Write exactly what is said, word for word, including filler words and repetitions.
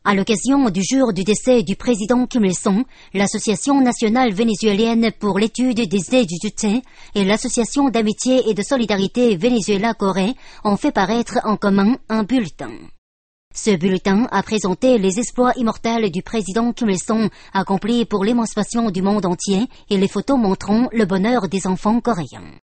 À l'occasion du jour du décès du président Kim Il-sung, l'Association nationale vénézuélienne pour l'étude des étudiants et l'Association d'amitié et de solidarité Venezuela-Corée ont fait paraître en commun un bulletin. Ce bulletin a présenté les exploits immortels du président Kim Il-sung accomplis pour l'émancipation du monde entier et les photos montrant le bonheur des enfants coréens.